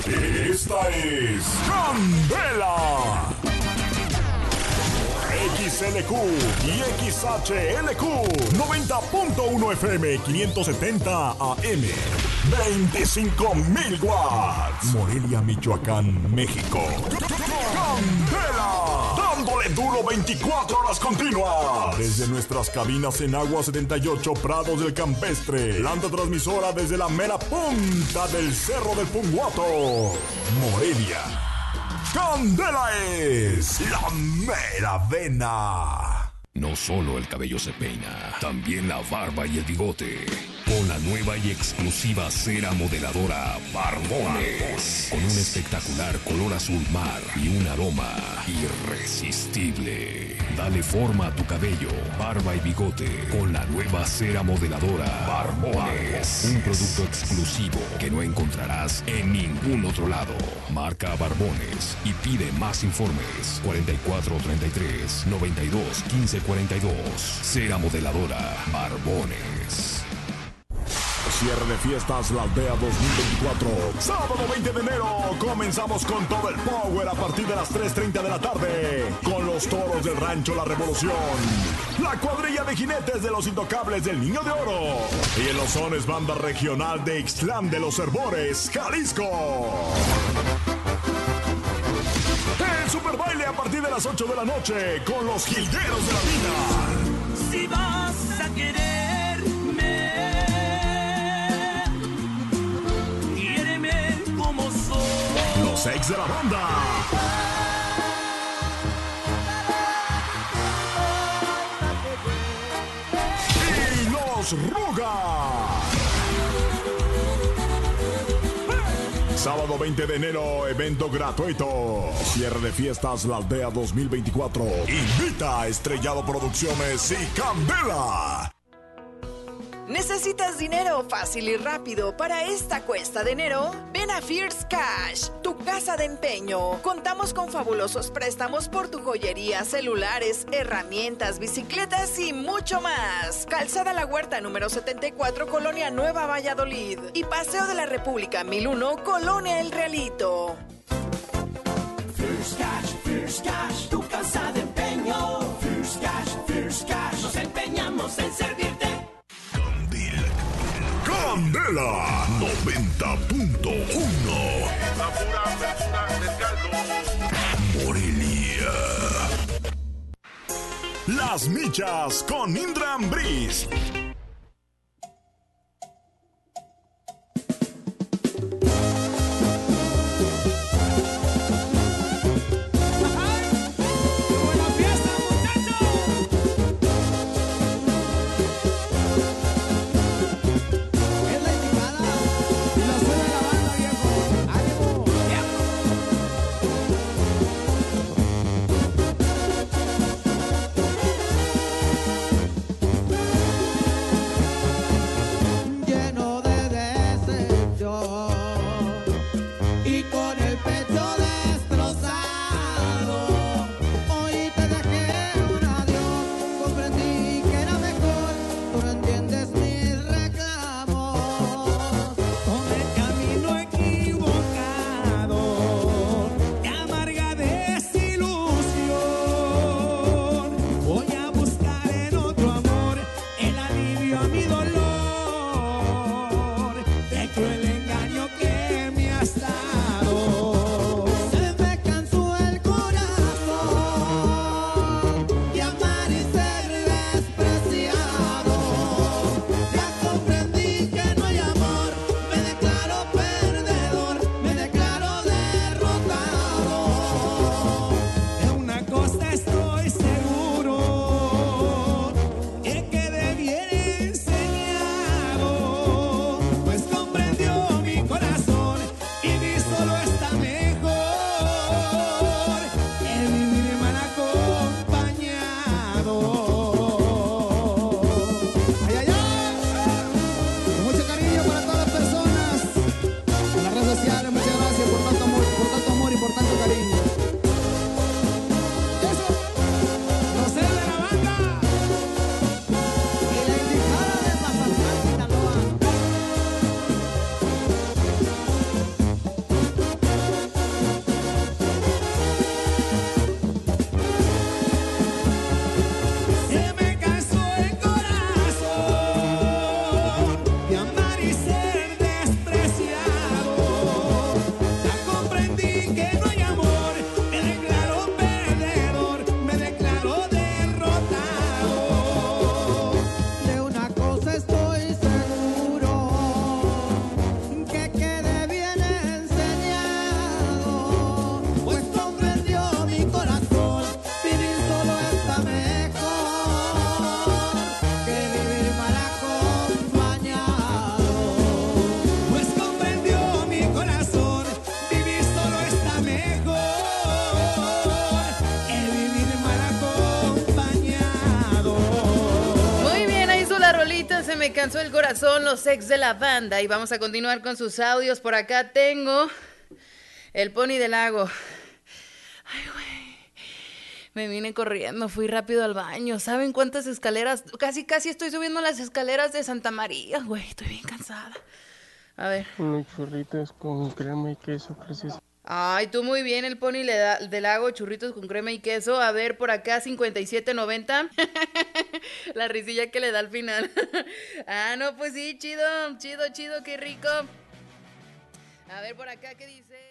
Esta es Candela. XLQ y XHLQ 90.1 FM 570 AM 25,000 watts. Morelia, Michoacán, México. Candela, dándole duro 24 horas continuas. Desde nuestras cabinas en Agua 78 Prados del Campestre. Planta transmisora desde la mera punta del Cerro del Punguato, Morelia. Candela es la mera vena. No solo el cabello se peina, también la barba y el bigote. Con la nueva y exclusiva cera modeladora Barbones. Con un espectacular color azul mar y un aroma irresistible. Dale forma a tu cabello, barba y bigote con la nueva cera modeladora Barbones. Un producto exclusivo que no encontrarás en ningún otro lado. Marca Barbones y pide más informes. 4433 92 15 42. Cera modeladora Barbones. Cierre de fiestas La Aldea 2024. Sábado 20 de enero. Comenzamos con todo el power a partir de las 3:30 de la tarde. Con los toros del rancho La Revolución. La cuadrilla de jinetes de los intocables del Niño de Oro. Y en los sones banda regional de Ixtlán de los Herbores, Jalisco. El super baile a partir de las 8 de la noche. Con los jilgueros de la vida. Si vas a quererme, como soy. Los ex de la banda. Y los Rugas. Sábado 20 de enero, evento gratuito. Cierre de fiestas La Aldea 2024. Invita a Estrellado Producciones y Candela. ¿Necesitas dinero fácil y rápido para esta cuesta de enero? Ven a Fierce Cash, tu casa de empeño. Contamos con fabulosos préstamos por tu joyería, celulares, herramientas, bicicletas y mucho más. Calzada La Huerta número 74, Colonia Nueva Valladolid. Y Paseo de la República 1001, Colonia El Realito. Fierce Cash, tu casa de empeño. Fierce Cash, nos empeñamos en servirte. Candela 90.1. La pura verdura del caldo. Morelia. Las Michas con Indra Ambriz. alcanzó el corazón, los ex de la banda. Y vamos a continuar con sus audios. Por acá tengo el Pony del Lago. Ay, güey. Me vine corriendo, fui rápido al baño. ¿Saben cuántas escaleras? Casi estoy subiendo las escaleras de Santa María, güey. Estoy bien cansada. A ver. Unos churritos con crema y queso, precioso. Ay, tú muy bien, el Pony del Lago, churritos con crema y queso. A ver, por acá, 57.90. La risilla que le da al final. Ah, no, pues sí, chido, qué rico. A ver, por acá, ¿qué dice?